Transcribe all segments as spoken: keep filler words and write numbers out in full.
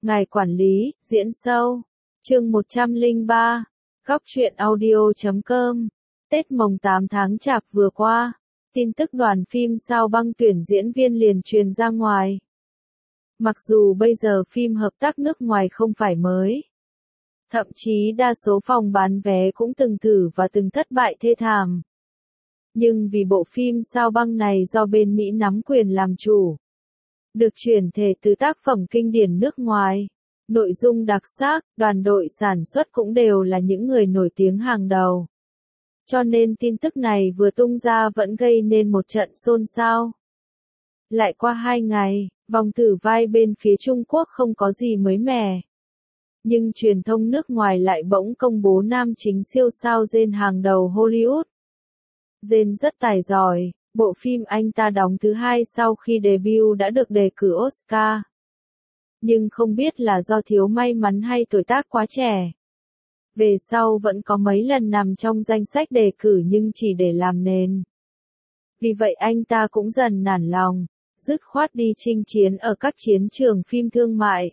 Ngài quản lý, diễn sâu. Chương một trăm lẻ ba. Góc truyện audio chấm com. Tết mồng tám tháng Chạp vừa qua, tin tức đoàn phim Sao Băng tuyển diễn viên liền truyền ra ngoài. Mặc dù bây giờ phim hợp tác nước ngoài không phải mới, thậm chí đa số phòng bán vé cũng từng thử và từng thất bại thê thảm. Nhưng vì bộ phim Sao Băng này do bên Mỹ nắm quyền làm chủ, được chuyển thể từ tác phẩm kinh điển nước ngoài, nội dung đặc sắc, đoàn đội sản xuất cũng đều là những người nổi tiếng hàng đầu. Cho nên tin tức này vừa tung ra vẫn gây nên một trận xôn xao. Lại qua hai ngày, vòng thử vai bên phía Trung Quốc không có gì mới mẻ. Nhưng truyền thông nước ngoài lại bỗng công bố nam chính siêu sao Jen hàng đầu Hollywood. Jen rất tài giỏi, bộ phim anh ta đóng thứ hai sau khi debut đã được đề cử Oscar. Nhưng không biết là do thiếu may mắn hay tuổi tác quá trẻ, về sau vẫn có mấy lần nằm trong danh sách đề cử nhưng chỉ để làm nền. Vì vậy anh ta cũng dần nản lòng, dứt khoát đi chinh chiến ở các chiến trường phim thương mại.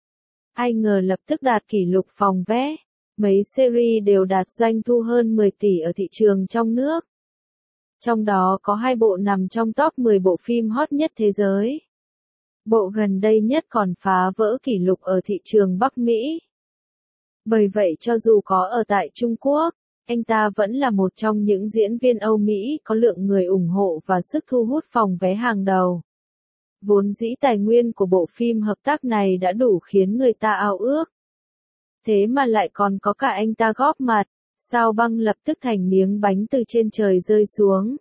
Ai ngờ lập tức đạt kỷ lục phòng vé, mấy series đều đạt doanh thu hơn mười tỷ ở thị trường trong nước. Trong đó có hai bộ nằm trong top mười bộ phim hot nhất thế giới. Bộ gần đây nhất còn phá vỡ kỷ lục ở thị trường Bắc Mỹ. Bởi vậy cho dù có ở tại Trung Quốc, anh ta vẫn là một trong những diễn viên Âu Mỹ có lượng người ủng hộ và sức thu hút phòng vé hàng đầu. Vốn dĩ tài nguyên của bộ phim hợp tác này đã đủ khiến người ta ao ước. Thế mà lại còn có cả anh ta góp mặt, Sao Băng lập tức thành miếng bánh từ trên trời rơi xuống.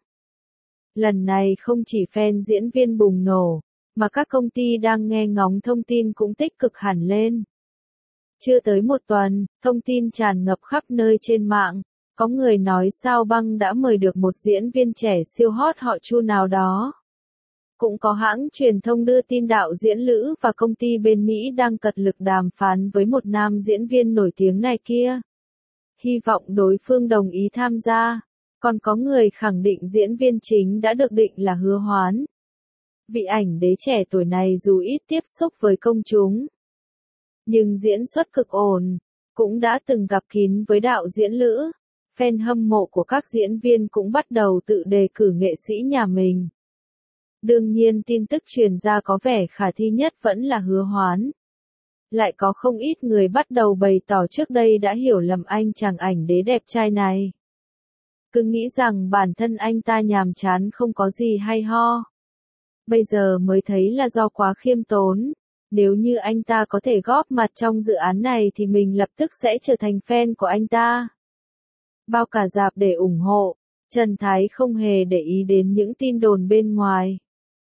Lần này không chỉ fan diễn viên bùng nổ, mà các công ty đang nghe ngóng thông tin cũng tích cực hẳn lên. Chưa tới một tuần, thông tin tràn ngập khắp nơi trên mạng, có người nói Sao Băng đã mời được một diễn viên trẻ siêu hot họ Chu nào đó. Cũng có hãng truyền thông đưa tin đạo diễn Lữ và công ty bên Mỹ đang cật lực đàm phán với một nam diễn viên nổi tiếng này kia. Hy vọng đối phương đồng ý tham gia. Còn có người khẳng định diễn viên chính đã được định là Hứa Hoán. Vị ảnh đế trẻ tuổi này dù ít tiếp xúc với công chúng, nhưng diễn xuất cực ổn, cũng đã từng gặp kín với đạo diễn Lữ. Fan hâm mộ của các diễn viên cũng bắt đầu tự đề cử nghệ sĩ nhà mình. Đương nhiên tin tức truyền ra có vẻ khả thi nhất vẫn là Hứa Hoán. Lại có không ít người bắt đầu bày tỏ trước đây đã hiểu lầm anh chàng ảnh đế đẹp trai này. Cứ nghĩ rằng bản thân anh ta nhàm chán không có gì hay ho. Bây giờ mới thấy là do quá khiêm tốn. Nếu như anh ta có thể góp mặt trong dự án này thì mình lập tức sẽ trở thành fan của anh ta. Bao cả rạp để ủng hộ, Trần Thái không hề để ý đến những tin đồn bên ngoài.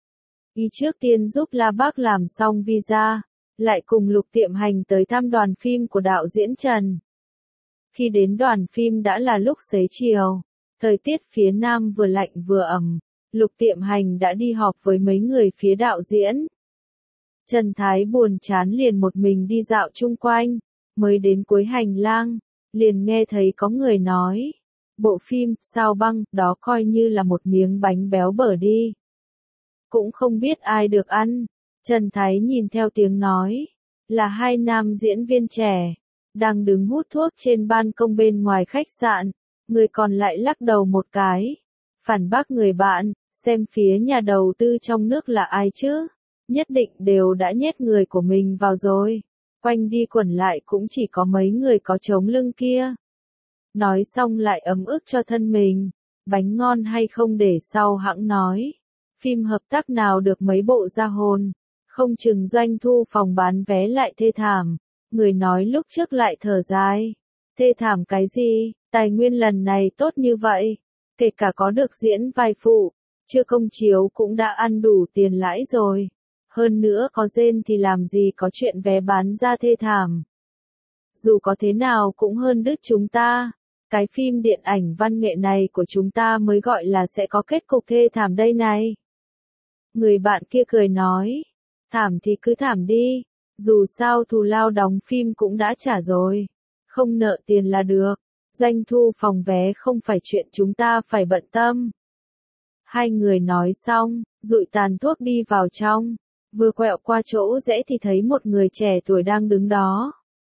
Y trước tiên giúp La Bác làm xong visa, lại cùng Lục Tiệm Hành tới thăm đoàn phim của đạo diễn Trần. Khi đến đoàn phim đã là lúc xế chiều, thời tiết phía Nam vừa lạnh vừa ẩm, Lục Tiệm Hành đã đi họp với mấy người phía đạo diễn. Trần Thái buồn chán liền một mình đi dạo chung quanh, mới đến cuối hành lang, liền nghe thấy có người nói, bộ phim Sao Băng đó coi như là một miếng bánh béo bở đi. Cũng không biết ai được ăn. Trần Thái nhìn theo tiếng nói, là hai nam diễn viên trẻ, đang đứng hút thuốc trên ban công bên ngoài khách sạn, người còn lại lắc đầu một cái, phản bác người bạn, xem phía nhà đầu tư trong nước là ai chứ, nhất định đều đã nhét người của mình vào rồi, quanh đi quẩn lại cũng chỉ có mấy người có chống lưng kia. Nói xong lại ấm ức cho thân mình, bánh ngon hay không để sau hãng nói, phim hợp tác nào được mấy bộ ra hồn. Không chừng doanh thu phòng bán vé lại thê thảm, người nói lúc trước lại thở dài. Thê thảm cái gì, tài nguyên lần này tốt như vậy, kể cả có được diễn vai phụ, chưa công chiếu cũng đã ăn đủ tiền lãi rồi. Hơn nữa có Jen thì làm gì có chuyện vé bán ra thê thảm. Dù có thế nào cũng hơn đứt chúng ta, cái phim điện ảnh văn nghệ này của chúng ta mới gọi là sẽ có kết cục thê thảm đây này. Người bạn kia cười nói. Thảm thì cứ thảm đi, dù sao thù lao đóng phim cũng đã trả rồi, không nợ tiền là được, doanh thu phòng vé không phải chuyện chúng ta phải bận tâm. Hai người nói xong, dụi tàn thuốc đi vào trong, Vừa quẹo qua chỗ rẽ thì thấy một người trẻ tuổi đang đứng đó.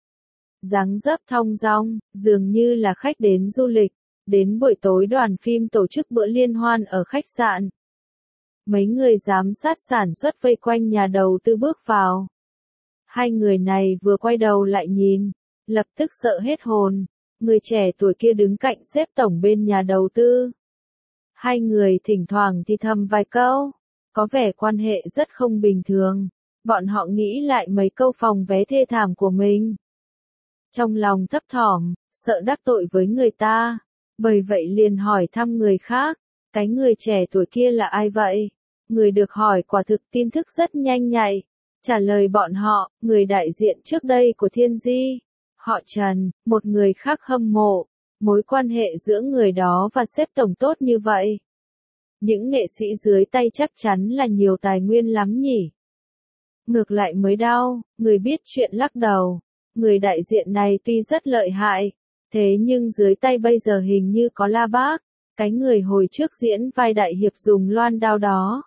Dáng dấp thong dong, dường như là khách đến du lịch. Đến buổi tối đoàn phim tổ chức bữa liên hoan ở khách sạn. Mấy người giám sát sản xuất vây quanh nhà đầu tư bước vào. Hai người này vừa quay đầu lại nhìn, lập tức sợ hết hồn. Người trẻ tuổi kia đứng cạnh sếp tổng bên nhà đầu tư. Hai người thỉnh thoảng thì thầm vài câu, có vẻ quan hệ rất không bình thường. Bọn họ nghĩ lại mấy câu phòng vé thê thảm của mình. Trong lòng thấp thỏm, sợ đắc tội với người ta. Bởi vậy liền hỏi thăm người khác, cái người trẻ tuổi kia là ai vậy? Người được hỏi quả thực tin thức rất nhanh nhạy. Trả lời bọn họ, người đại diện trước đây của Thiên Di. Họ Trần, một người khác hâm mộ. Mối quan hệ giữa người đó và sếp tổng tốt như vậy. Những nghệ sĩ dưới tay chắc chắn là nhiều tài nguyên lắm nhỉ. Ngược lại mới đau, người biết chuyện lắc đầu. Người đại diện này tuy rất lợi hại, thế nhưng dưới tay bây giờ hình như có La Bác, cái người hồi trước diễn vai đại hiệp dùng loan đao đó.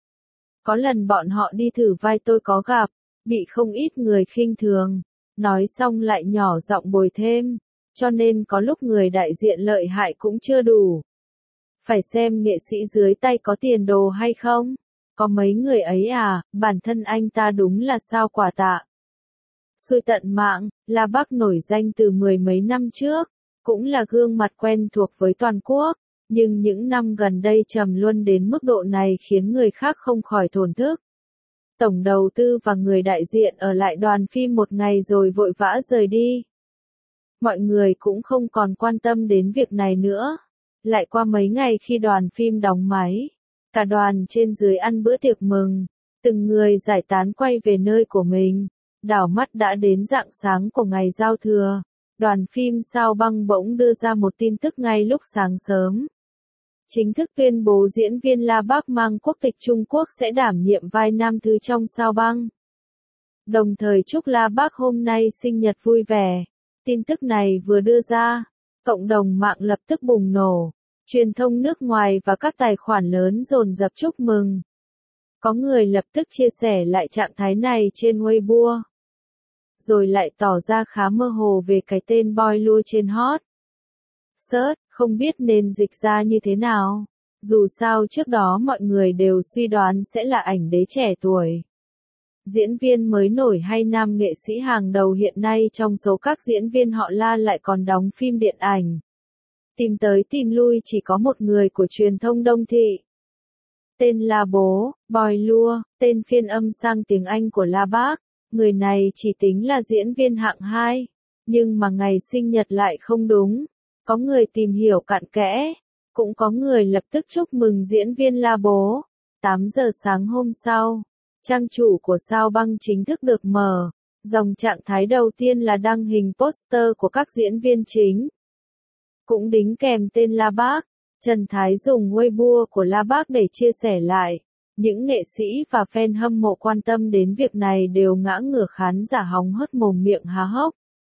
Có lần bọn họ đi thử vai tôi có gặp, bị không ít người khinh thường, nói xong lại nhỏ giọng bồi thêm, cho nên có lúc người đại diện lợi hại cũng chưa đủ. Phải xem nghệ sĩ dưới tay có tiền đồ hay không, có mấy người ấy à, bản thân anh ta đúng là sao quả tạ. Xui tận mạng, La Bác nổi danh từ mười mấy năm trước, cũng là gương mặt quen thuộc với toàn quốc, nhưng những năm gần đây trầm luân đến mức độ này khiến người khác không khỏi thổn thức. Tổng đầu tư và người đại diện ở lại đoàn phim một ngày rồi vội vã rời đi. Mọi người cũng không còn quan tâm đến việc này nữa. Lại qua mấy ngày khi đoàn phim đóng máy, cả đoàn trên dưới ăn bữa tiệc mừng, từng người giải tán quay về nơi của mình. Đảo mắt đã đến rạng sáng của ngày giao thừa, đoàn phim Sao Băng bỗng đưa ra một tin tức ngay lúc sáng sớm. Chính thức tuyên bố diễn viên La Bác mang quốc tịch Trung Quốc sẽ đảm nhiệm vai nam thứ trong Sao Băng. Đồng thời chúc La Bác hôm nay sinh nhật vui vẻ. Tin tức này vừa đưa ra, cộng đồng mạng lập tức bùng nổ, truyền thông nước ngoài và các tài khoản lớn dồn dập chúc mừng. Có người lập tức chia sẻ lại trạng thái này trên Weibo. Rồi lại tỏ ra khá mơ hồ về cái tên boy lưu trên hot search, không biết nên dịch ra như thế nào. Dù sao trước đó mọi người đều suy đoán sẽ là ảnh đế trẻ tuổi. Diễn viên mới nổi hay nam nghệ sĩ hàng đầu hiện nay trong số các diễn viên họ La lại còn đóng phim điện ảnh. Tìm tới tìm lui chỉ có một người của truyền thông Đông Thị. Tên là Bố, Boy Lua, tên phiên âm sang tiếng Anh của La Bác. Người này chỉ tính là diễn viên hạng hai, nhưng mà ngày sinh nhật lại không đúng. Có người tìm hiểu cặn kẽ, cũng có người lập tức chúc mừng diễn viên La Bố. tám giờ sáng hôm sau, trang chủ của Sao Băng chính thức được mở. Dòng trạng thái đầu tiên là đăng hình poster của các diễn viên chính. Cũng đính kèm tên La Bác. Trần Thái dùng Weibo của La Bác để chia sẻ lại. Những nghệ sĩ và fan hâm mộ quan tâm đến việc này đều ngã ngửa khán giả hóng hớt mồm miệng há hốc.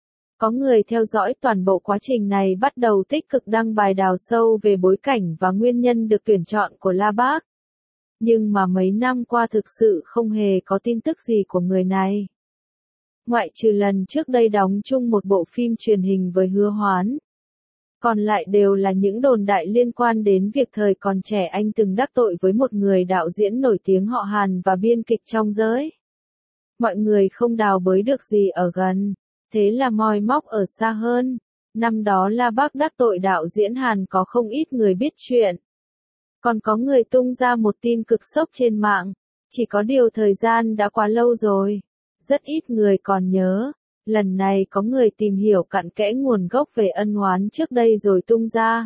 Có người theo dõi toàn bộ quá trình này bắt đầu tích cực đăng bài đào sâu về bối cảnh và nguyên nhân được tuyển chọn của La Bác. Nhưng mà mấy năm qua thực sự không hề có tin tức gì của người này. Ngoại trừ lần trước đây đóng chung một bộ phim truyền hình với Hứa Hoán. Còn lại đều là những đồn đại liên quan đến việc thời còn trẻ anh từng đắc tội với một người đạo diễn nổi tiếng họ Hàn và biên kịch trong giới. Mọi người không đào bới được gì ở gần, thế là moi móc ở xa hơn. Năm đó La Bác đắc tội đạo diễn Hàn có không ít người biết chuyện. Còn có người tung ra một tin cực sốc trên mạng, chỉ có điều thời gian đã quá lâu rồi. Rất ít người còn nhớ. Lần này có người tìm hiểu cặn kẽ nguồn gốc về ân oán trước đây rồi tung ra.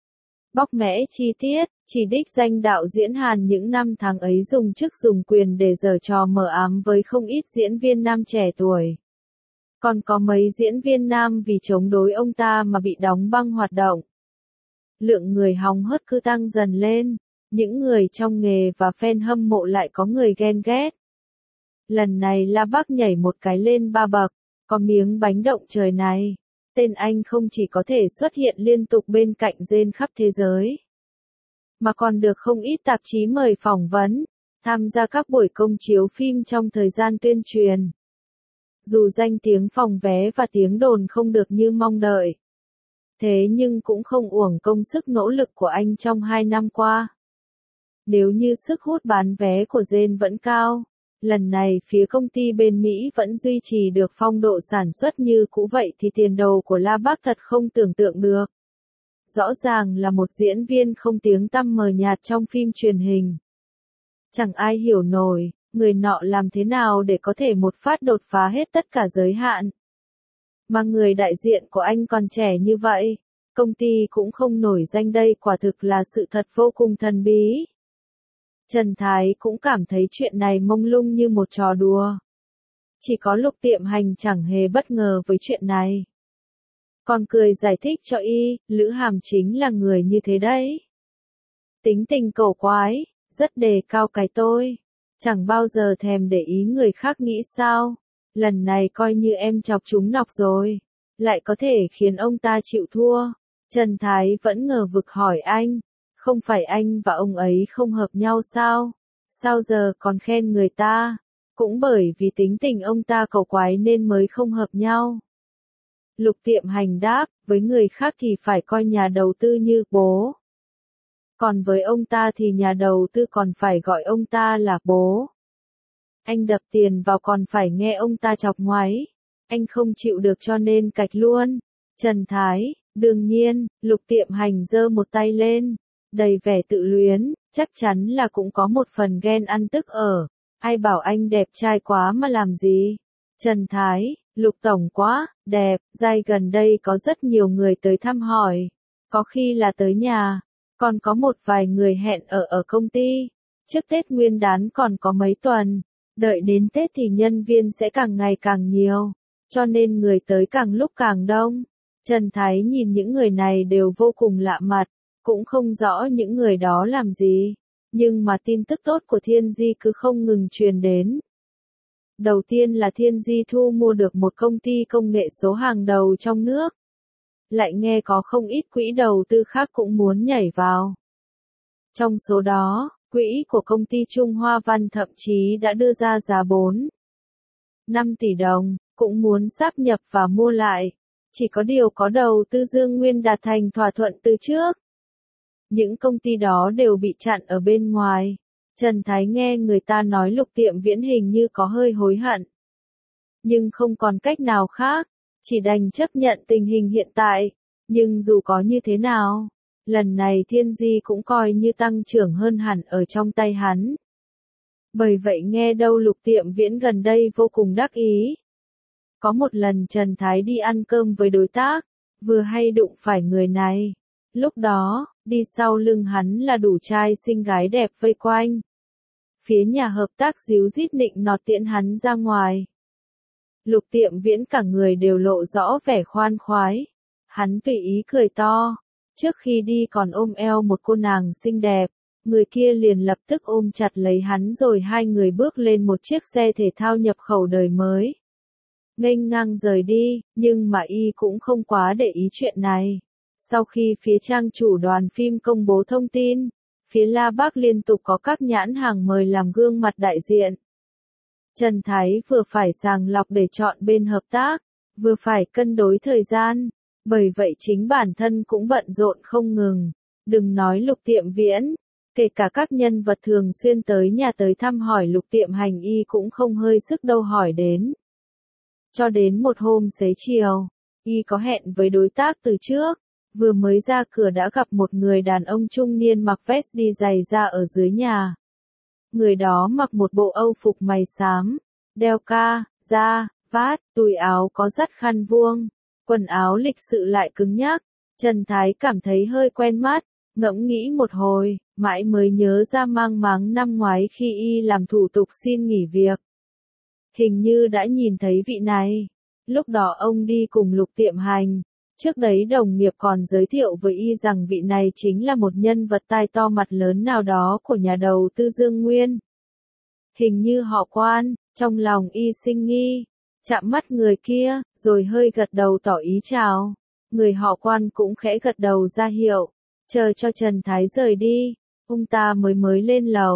Bóc mẽ chi tiết, chỉ đích danh đạo diễn Hàn những năm tháng ấy dùng chức dùng quyền để giở trò mờ ám với không ít diễn viên nam trẻ tuổi. Còn có mấy diễn viên nam vì chống đối ông ta mà bị đóng băng hoạt động. Lượng người hóng hớt cứ tăng dần lên, những người trong nghề và fan hâm mộ lại có người ghen ghét. Lần này La Bác nhảy một cái lên ba bậc. Có miếng bánh động trời này, tên anh không chỉ có thể xuất hiện liên tục bên cạnh rên khắp thế giới, mà còn được không ít tạp chí mời phỏng vấn, tham gia các buổi công chiếu phim trong thời gian tuyên truyền. Dù danh tiếng phòng vé và tiếng đồn không được như mong đợi, thế nhưng cũng không uổng công sức nỗ lực của anh trong hai năm qua. Nếu như sức hút bán vé của Jane vẫn cao, lần này phía công ty bên Mỹ vẫn duy trì được phong độ sản xuất như cũ vậy thì tiền đồ của La Bác thật không tưởng tượng được. Rõ ràng là một diễn viên không tiếng tăm mờ nhạt trong phim truyền hình. Chẳng ai hiểu nổi, người nọ làm thế nào để có thể một phát đột phá hết tất cả giới hạn. Mà người đại diện của anh còn trẻ như vậy, công ty cũng không nổi danh đây quả thực là sự thật vô cùng thần bí. Trần Thái cũng cảm thấy chuyện này mông lung như một trò đùa. Chỉ có Lục Tiệm Hành chẳng hề bất ngờ với chuyện này. Còn cười giải thích cho y, Lữ Hàm chính là người như thế đấy. Tính tình cổ quái, rất đề cao cái tôi. Chẳng bao giờ thèm để ý người khác nghĩ sao. Lần này coi như em chọc chúng nọc rồi. Lại có thể khiến ông ta chịu thua. Trần Thái vẫn ngờ vực hỏi anh. Không phải anh và ông ấy không hợp nhau sao? Sao giờ còn khen người ta? Cũng bởi vì tính tình ông ta cầu quái nên mới không hợp nhau. Lục Tiệm Hành đáp, với người khác thì phải coi nhà đầu tư như bố. Còn với ông ta thì nhà đầu tư còn phải gọi ông ta là bố. Anh đập tiền vào còn phải nghe ông ta chọc ngoáy. Anh không chịu được cho nên cạch luôn. Trần Thái, đương nhiên, Lục Tiệm Hành giơ một tay lên. Đầy vẻ tự luyến, chắc chắn là cũng có một phần ghen ăn tức ở. Ai bảo anh đẹp trai quá mà làm gì? Trần Thái, Lục Tổng quá, đẹp, dai gần đây có rất nhiều người tới thăm hỏi. Có khi là tới nhà, còn có một vài người hẹn ở ở công ty. Trước Tết Nguyên đán còn có mấy tuần, đợi đến Tết thì nhân viên sẽ càng ngày càng nhiều, cho nên người tới càng lúc càng đông. Trần Thái nhìn những người này đều vô cùng lạ mặt. Cũng không rõ những người đó làm gì, nhưng mà tin tức tốt của Thiên Di cứ không ngừng truyền đến. Đầu tiên là Thiên Di thu mua được một công ty công nghệ số hàng đầu trong nước. Lại nghe có không ít quỹ đầu tư khác cũng muốn nhảy vào. Trong số đó, quỹ của công ty Trung Hoa Văn thậm chí đã đưa ra giá bốn, năm tỷ đồng, cũng muốn sáp nhập và mua lại. Chỉ có điều có đầu tư Dương Nguyên đạt thành thỏa thuận từ trước. Những công ty đó đều bị chặn ở bên ngoài. Trần Thái nghe người ta nói Lục Tiệm Viễn hình như có hơi hối hận. Nhưng không còn cách nào khác, chỉ đành chấp nhận tình hình hiện tại. Nhưng dù có như thế nào, lần này Thiên Di cũng coi như tăng trưởng hơn hẳn ở trong tay hắn. Bởi vậy nghe đâu Lục Tiệm Viễn gần đây vô cùng đắc ý. Có một lần Trần Thái đi ăn cơm với đối tác, vừa hay đụng phải người này. Lúc đó, đi sau lưng hắn là đủ trai xinh gái đẹp vây quanh. Phía nhà hợp tác díu dít nịnh nọt tiễn hắn ra ngoài. Lục Tiệm Viễn cả người đều lộ rõ vẻ khoan khoái. Hắn tùy ý cười to. Trước khi đi còn ôm eo một cô nàng xinh đẹp. Người kia liền lập tức ôm chặt lấy hắn rồi hai người bước lên một chiếc xe thể thao nhập khẩu đời mới. Nghênh ngang rời đi, nhưng mà y cũng không quá để ý chuyện này. Sau khi phía trang chủ đoàn phim công bố thông tin, phía La Bác liên tục có các nhãn hàng mời làm gương mặt đại diện. Trần Thái vừa phải sàng lọc để chọn bên hợp tác, vừa phải cân đối thời gian, bởi vậy chính bản thân cũng bận rộn không ngừng. Đừng nói Lục Tiệm Viễn, kể cả các nhân vật thường xuyên tới nhà tới thăm hỏi Lục Tiệm Hành y cũng không hơi sức đâu hỏi đến. Cho đến một hôm xế chiều, y có hẹn với đối tác từ trước. Vừa mới ra cửa đã gặp một người đàn ông trung niên mặc vest đi giày ra ở dưới nhà. Người đó mặc một bộ âu phục mày xám, đeo ca, da, vát, túi áo có dắt khăn vuông, quần áo lịch sự lại cứng nhắc. Trần Thái cảm thấy hơi quen mắt, ngẫm nghĩ một hồi, mãi mới nhớ ra mang máng năm ngoái khi y làm thủ tục xin nghỉ việc. Hình như đã nhìn thấy vị này. Lúc đó ông đi cùng Lục Tiệm Hành. Trước đấy đồng nghiệp còn giới thiệu với y rằng vị này chính là một nhân vật tai to mặt lớn nào đó của nhà đầu tư Dương Nguyên. Hình như họ Quan, trong lòng y sinh nghi, chạm mắt người kia, rồi hơi gật đầu tỏ ý chào. Người họ Quan cũng khẽ gật đầu ra hiệu, chờ cho Trần Thái rời đi, ông ta mới mới lên lầu.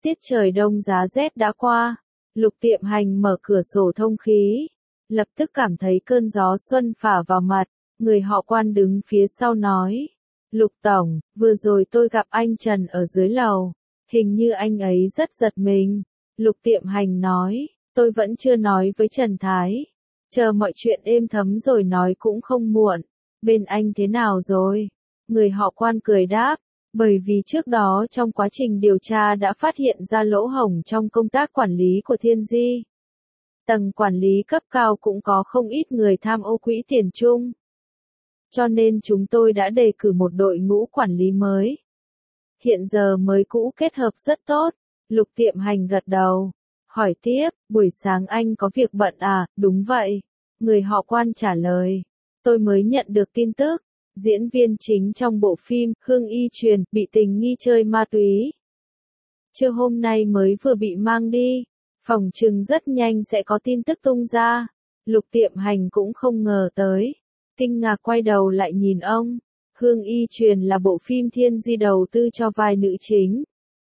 Tiết trời đông giá rét đã qua, Lục Tiệm Hành mở cửa sổ thông khí, lập tức cảm thấy cơn gió xuân phả vào mặt, người họ Quan đứng phía sau nói. Lục Tổng, vừa rồi tôi gặp anh Trần ở dưới lầu, hình như anh ấy rất giật mình. Lục Tiệm Hành nói, tôi vẫn chưa nói với Trần Thái, chờ mọi chuyện êm thấm rồi nói cũng không muộn. Bên anh thế nào rồi? Người họ Quan cười đáp, bởi vì trước đó trong quá trình điều tra đã phát hiện ra lỗ hổng trong công tác quản lý của Thiên Di. Tầng quản lý cấp cao cũng có không ít người tham ô quỹ tiền chung. Cho nên chúng tôi đã đề cử một đội ngũ quản lý mới. Hiện giờ mới cũ kết hợp rất tốt. Lục Tiệm Hành gật đầu. Hỏi tiếp, buổi sáng anh có việc bận à? Đúng vậy. Người họ Quan trả lời. Tôi mới nhận được tin tức. Diễn viên chính trong bộ phim Hương Y Truyền bị tình nghi chơi ma túy. Trưa hôm nay mới vừa bị mang đi. Phòng trừng rất nhanh sẽ có tin tức tung ra. Lục Tiệm Hành cũng không ngờ tới. Kinh ngạc quay đầu lại nhìn ông. Hương Y Truyền là bộ phim Thiên Di đầu tư cho vai nữ chính.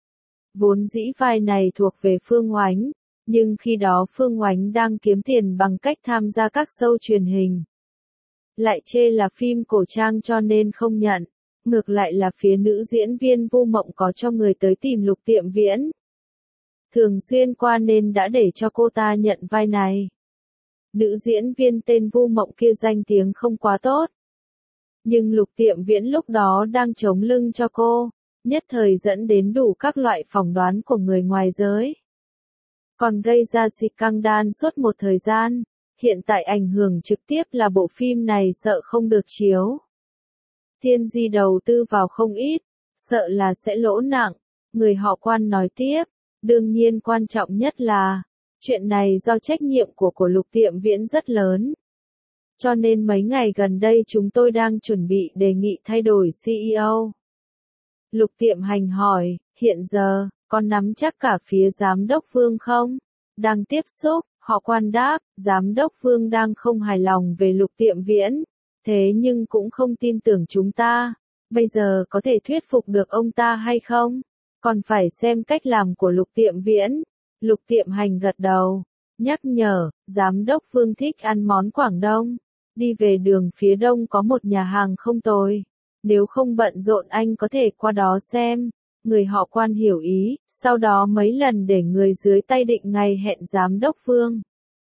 Vốn dĩ vai này thuộc về Phương Oánh, nhưng khi đó Phương Oánh đang kiếm tiền bằng cách tham gia các show truyền hình. Lại chê là phim cổ trang cho nên không nhận, ngược lại là phía nữ diễn viên Vu Mộng có cho người tới tìm Lục Tiệm Viễn. Thường xuyên qua nên đã để cho cô ta nhận vai này. Nữ diễn viên tên Vu Mộng kia danh tiếng không quá tốt. Nhưng Lục Tiệm Viễn lúc đó đang chống lưng cho cô, nhất thời dẫn đến đủ các loại phỏng đoán của người ngoài giới. Còn gây ra scandal suốt một thời gian, hiện tại ảnh hưởng trực tiếp là bộ phim này sợ không được chiếu. Thiên Di đầu tư vào không ít, sợ là sẽ lỗ nặng, người họ Quan nói tiếp, đương nhiên quan trọng nhất là, chuyện này do trách nhiệm của của Lục Tiệm Viễn rất lớn. Cho nên mấy ngày gần đây chúng tôi đang chuẩn bị đề nghị thay đổi xê e ô. Lục Tiệm Hành hỏi, hiện giờ, con nắm chắc cả phía giám đốc Vương không? Đang tiếp xúc, họ Quan đáp, giám đốc Vương đang không hài lòng về Lục Tiệm Viễn, thế nhưng cũng không tin tưởng chúng ta. Bây giờ có thể thuyết phục được ông ta hay không? Còn phải xem cách làm của Lục Tiệm Viễn. Lục Tiệm Hành gật đầu, nhắc nhở, giám đốc Vương thích ăn món Quảng Đông. Đi về đường phía đông có một nhà hàng không tồi. Nếu không bận rộn anh có thể qua đó xem. Người họ Quan hiểu ý, sau đó mấy lần để người dưới tay định ngày hẹn giám đốc Vương.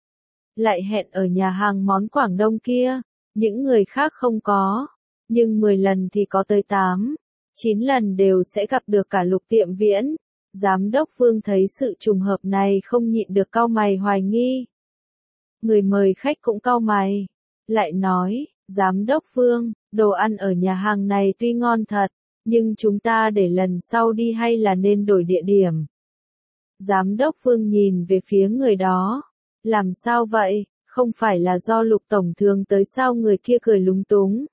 Lại hẹn ở nhà hàng món Quảng Đông kia, những người khác không có. Nhưng mười lần thì có tới tám, chín lần đều sẽ gặp được cả Lục Tiệm Viễn. Giám đốc Vương thấy sự trùng hợp này không nhịn được cau mày hoài nghi. Người mời khách cũng cau mày. Lại nói, giám đốc Vương, đồ ăn ở nhà hàng này tuy ngon thật, nhưng chúng ta để lần sau đi hay là nên đổi địa điểm? Giám đốc Vương nhìn về phía người đó. Làm sao vậy, không phải là do Lục Tổng thường tới sao? Người kia cười lúng túng.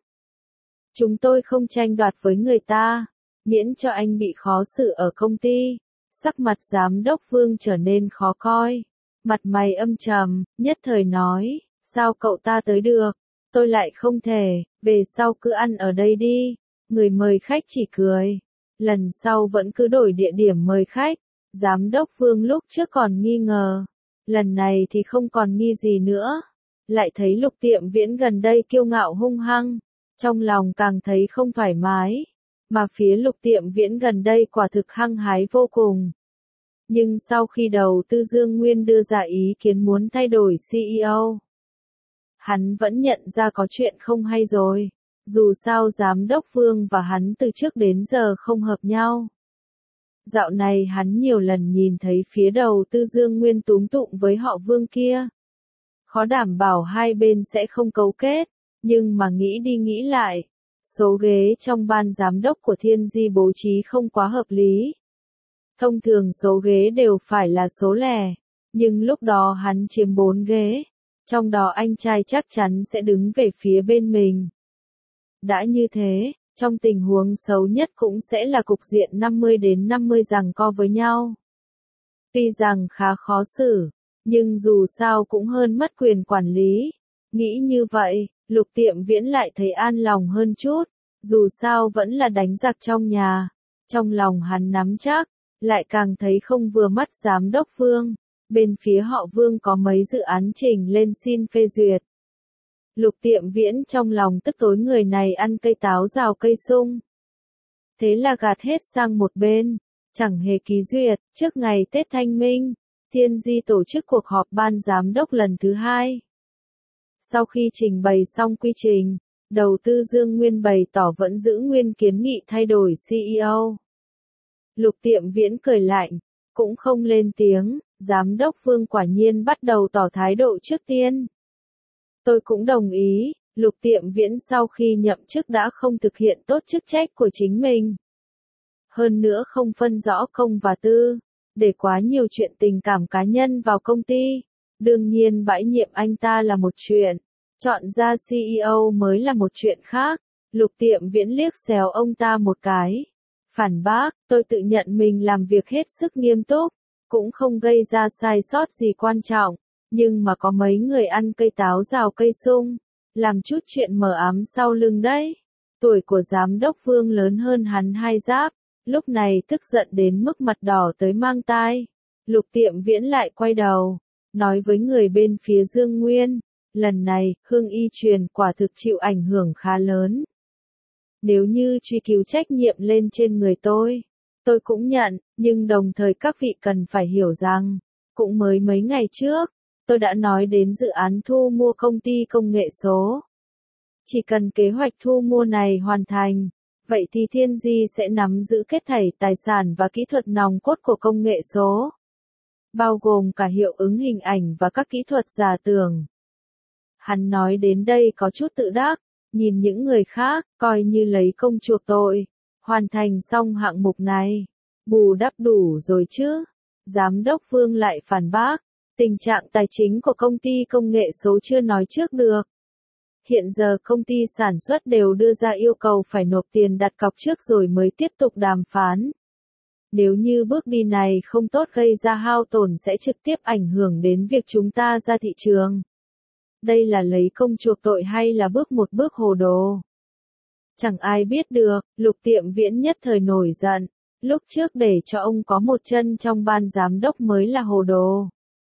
Chúng tôi không tranh đoạt với người ta, miễn cho anh bị khó xử ở công ty. Sắc mặt giám đốc Vương trở nên khó coi. Mặt mày âm trầm, nhất thời nói, sao cậu ta tới được? Tôi lại không thể, về sau cứ ăn ở đây đi. Người mời khách chỉ cười. Lần sau vẫn cứ đổi địa điểm mời khách. Giám đốc Vương lúc trước còn nghi ngờ. Lần này thì không còn nghi gì nữa. Lại thấy Lục Tiệm Viễn gần đây kiêu ngạo hung hăng. Trong lòng càng thấy không thoải mái. Mà phía Lục Tiệm Viễn gần đây quả thực hăng hái vô cùng. Nhưng sau khi đầu tư Dương Nguyên đưa ra ý kiến muốn thay đổi xê e ô, hắn vẫn nhận ra có chuyện không hay rồi. Dù sao giám đốc Vương và hắn từ trước đến giờ không hợp nhau. Dạo này hắn nhiều lần nhìn thấy phía đầu tư Dương Nguyên túm tụng với họ Vương kia. Khó đảm bảo hai bên sẽ không cấu kết, nhưng mà nghĩ đi nghĩ lại, số ghế trong ban giám đốc của Thiên Di bố trí không quá hợp lý. Thông thường số ghế đều phải là số lẻ, nhưng lúc đó hắn chiếm bốn ghế, trong đó anh trai chắc chắn sẽ đứng về phía bên mình. Đã như thế, trong tình huống xấu nhất cũng sẽ là cục diện năm mươi đến năm mươi giằng co với nhau. Tuy rằng khá khó xử, nhưng dù sao cũng hơn mất quyền quản lý. Nghĩ như vậy, Lục Tiệm Viễn lại thấy an lòng hơn chút, dù sao vẫn là đánh giặc trong nhà. Trong lòng hắn nắm chắc, lại càng thấy không vừa mắt giám đốc Vương. Bên phía họ Vương có mấy dự án trình lên xin phê duyệt. Lục Tiệm Viễn trong lòng tức tối người này ăn cây táo rào cây sung. Thế là gạt hết sang một bên, chẳng hề ký duyệt. Trước ngày Tết Thanh Minh, Thiên Di tổ chức cuộc họp ban giám đốc lần thứ hai. Sau khi trình bày xong quy trình, đầu tư Dương Nguyên bày tỏ vẫn giữ nguyên kiến nghị thay đổi xê e ô. Lục Tiệm Viễn cười lạnh, cũng không lên tiếng. Giám đốc Vương quả nhiên bắt đầu tỏ thái độ trước tiên. Tôi cũng đồng ý. Lục Tiệm Viễn sau khi nhậm chức đã không thực hiện tốt chức trách của chính mình. Hơn nữa không phân rõ công và tư, để quá nhiều chuyện tình cảm cá nhân vào công ty. Đương nhiên bãi nhiệm anh ta là một chuyện, chọn ra xê e ô mới là một chuyện khác. Lục Tiệm Viễn liếc xéo ông ta một cái. Phản bác, tôi tự nhận mình làm việc hết sức nghiêm túc, cũng không gây ra sai sót gì quan trọng, nhưng mà có mấy người ăn cây táo rào cây sung, làm chút chuyện mờ ám sau lưng đấy. Tuổi của giám đốc Vương lớn hơn hắn hai giáp, lúc này tức giận đến mức mặt đỏ tới mang tai. Lục Tiệm Viễn lại quay đầu, nói với người bên phía Dương Nguyên, lần này, Hương Y Truyền quả thực chịu ảnh hưởng khá lớn. Nếu như truy cứu trách nhiệm lên trên người tôi, tôi cũng nhận, nhưng đồng thời các vị cần phải hiểu rằng, cũng mới mấy ngày trước, tôi đã nói đến dự án thu mua công ty công nghệ số. Chỉ cần kế hoạch thu mua này hoàn thành, vậy thì Thiên Di sẽ nắm giữ hết thảy tài sản và kỹ thuật nòng cốt của công nghệ số, bao gồm cả hiệu ứng hình ảnh và các kỹ thuật giả tưởng. Hắn nói đến đây có chút tự đắc, nhìn những người khác, coi như lấy công chuộc tội, hoàn thành xong hạng mục này, bù đắp đủ rồi chứ. Giám đốc Vương lại phản bác, tình trạng tài chính của công ty công nghệ số chưa nói trước được. Hiện giờ công ty sản xuất đều đưa ra yêu cầu phải nộp tiền đặt cọc trước rồi mới tiếp tục đàm phán. Nếu như bước đi này không tốt gây ra hao tổn sẽ trực tiếp ảnh hưởng đến việc chúng ta ra thị trường. Đây là lấy công chuộc tội hay là bước một bước hồ đồ? Chẳng ai biết được. Lục Tiệm Viễn nhất thời nổi giận. Lúc trước để cho ông có một chân trong ban giám đốc mới là hồ đồ.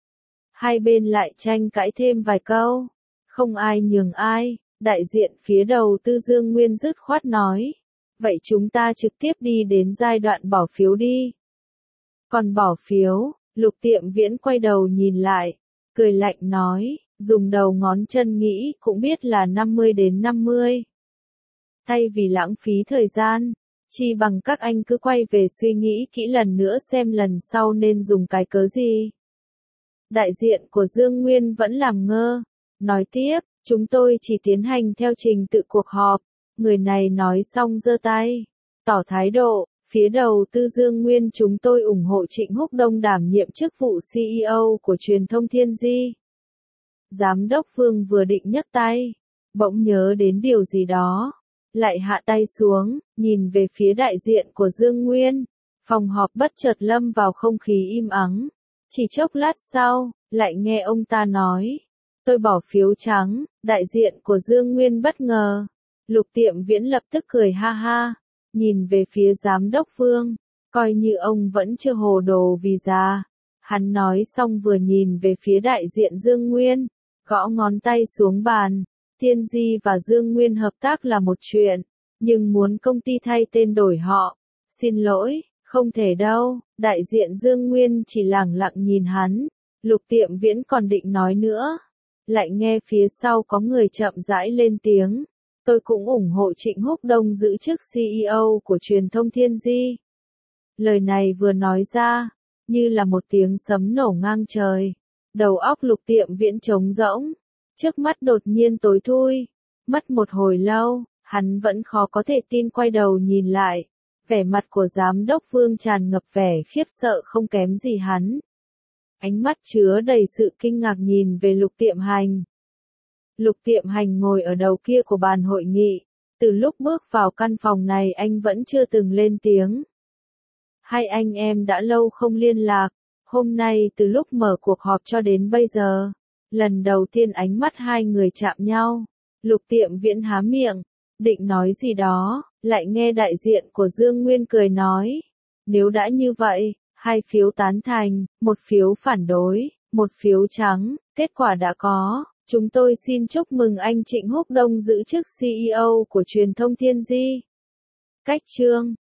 Hai bên lại tranh cãi thêm vài câu. Không ai nhường ai. Đại diện phía đầu tư Dương Nguyên dứt khoát nói. Vậy chúng ta trực tiếp đi đến giai đoạn bỏ phiếu đi. Còn bỏ phiếu, Lục Tiệm Viễn quay đầu nhìn lại. Cười lạnh nói. Dùng đầu ngón chân nghĩ cũng biết là năm mươi đến năm mươi. Thay vì lãng phí thời gian, chi bằng các anh cứ quay về suy nghĩ kỹ lần nữa xem lần sau nên dùng cái cớ gì. Đại diện của Dương Nguyên vẫn làm ngơ, nói tiếp, chúng tôi chỉ tiến hành theo trình tự cuộc họp. Người này nói xong giơ tay, tỏ thái độ, phía đầu tư Dương Nguyên chúng tôi ủng hộ Trịnh Húc Đông đảm nhiệm chức vụ xê e ô của truyền thông Thiên Di. Giám đốc Vương vừa định nhấc tay, bỗng nhớ đến điều gì đó, lại hạ tay xuống, nhìn về phía đại diện của Dương Nguyên. Phòng họp bất chợt lâm vào không khí im ắng. Chỉ chốc lát sau, lại nghe ông ta nói, tôi bỏ phiếu trắng. Đại diện của Dương Nguyên bất ngờ. Lục Tiệm Viễn lập tức cười ha ha, nhìn về phía giám đốc Vương, coi như ông vẫn chưa hồ đồ vì già. Hắn nói xong vừa nhìn về phía đại diện Dương Nguyên, gõ ngón tay xuống bàn. Thiên Di và Dương Nguyên hợp tác là một chuyện, nhưng muốn công ty thay tên đổi họ, xin lỗi, không thể đâu. Đại diện Dương Nguyên chỉ lẳng lặng nhìn hắn. Lục Tiệm Viễn còn định nói nữa, lại nghe phía sau có người chậm rãi lên tiếng. Tôi cũng ủng hộ Trịnh Húc Đông giữ chức xê e ô của truyền thông Thiên Di. Lời này vừa nói ra, như là một tiếng sấm nổ ngang trời. Đầu óc Lục Tiệm Viễn trống rỗng, trước mắt đột nhiên tối thui. Mất một hồi lâu, hắn vẫn khó có thể tin quay đầu nhìn lại. Vẻ mặt của giám đốc Vương tràn ngập vẻ khiếp sợ không kém gì hắn. Ánh mắt chứa đầy sự kinh ngạc nhìn về Lục Tiệm Hành. Lục Tiệm Hành ngồi ở đầu kia của bàn hội nghị. Từ lúc bước vào căn phòng này anh vẫn chưa từng lên tiếng. Hai anh em đã lâu không liên lạc. Hôm nay từ lúc mở cuộc họp cho đến bây giờ, lần đầu tiên ánh mắt hai người chạm nhau. Lục Tiệm Viễn há miệng, định nói gì đó, lại nghe đại diện của Dương Nguyên cười nói. Nếu đã như vậy, Hai phiếu tán thành, một phiếu phản đối, một phiếu trắng, kết quả đã có. Chúng tôi xin chúc mừng anh Trịnh Húc Đông giữ chức xê e ô của truyền thông Thiên Di. Cách chương